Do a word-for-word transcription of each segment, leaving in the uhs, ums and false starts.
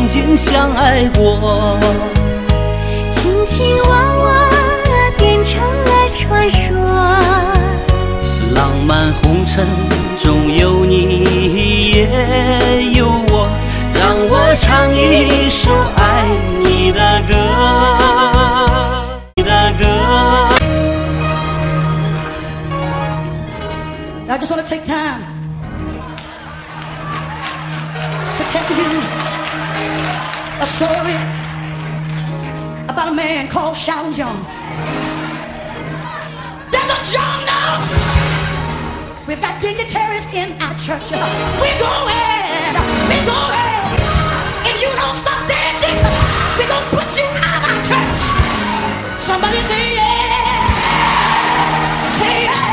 曾经相爱过。 亲亲娃娃变成了传说， 浪漫红尘中有你也有我，让我唱一首爱你的歌，你的歌。 I just want to take time to tell you a story about a man called Xiao Zhang. There's a jungle. We've got dignitaries in our church. We're going, we're going. If you don't stop dancing, we're gonna put you out of our church. Somebody say yeah, say yeah.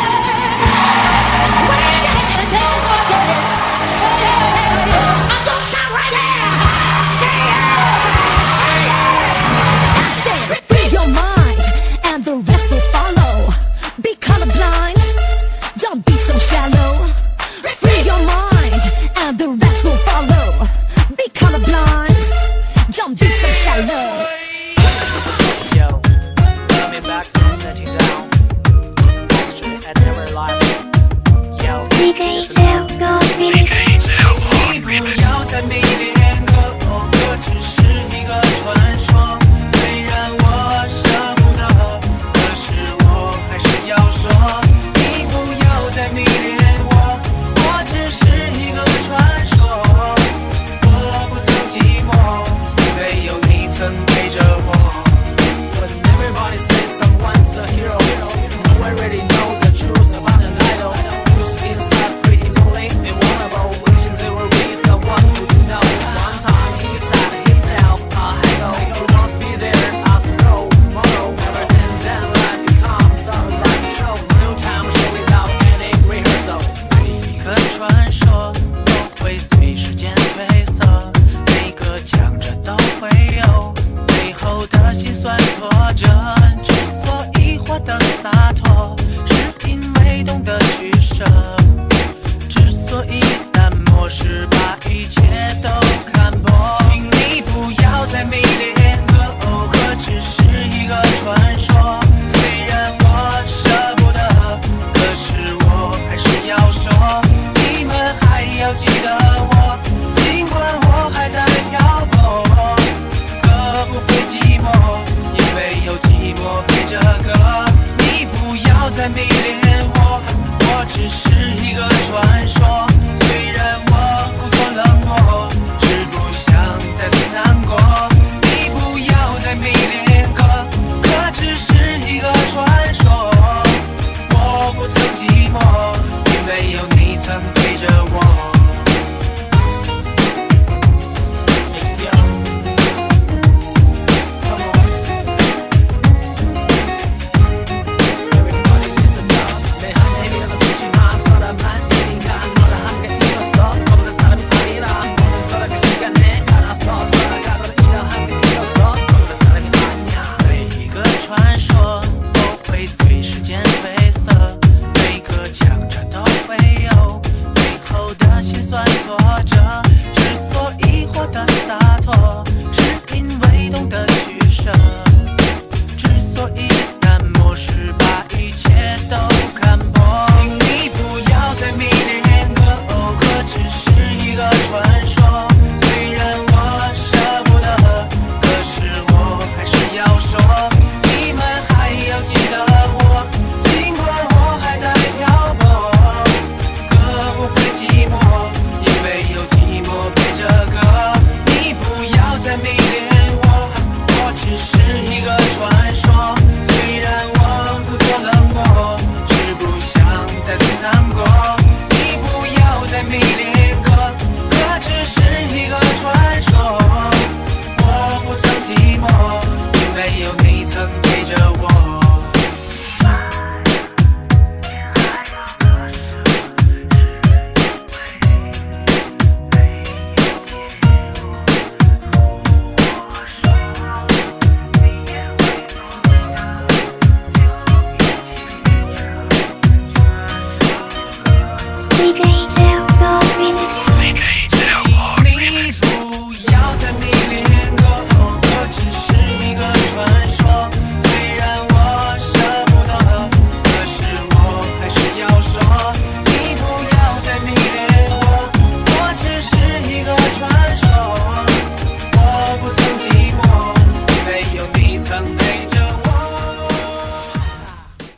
I'm gonna shout right there. Say yeah, say yeah. I said, free your mind, and the rest will follow. Be colorblind, don't be so shallow. Free your mind, and the rest will follow. Be colorblind, don't be so shallow. Yo, coming back from setting down. Actually, I never lied. Yo, D J 小狗 D J 小狗。 你不要再迷恋个我，我只是一个传说。虽然我舍不得，可是我还是要说，你不要再迷恋我，我只是一个传说。我不曾寂寞，因为有你曾陪着我。When everybody says someone's a hero, I already know the truth about an idol. Who's inside pretty lonely and vulnerable, wishing they were with someone who you know. One time he said himself a hero, he wants to be there as a role model. Ever since then, life becomes a live show. No time show without any rehearsal. 每一个传说都会随时间褪色，每个强者都会有背后的辛酸挫折。之所以活得洒脱，是因为懂得取舍。之所以淡漠，是把一切都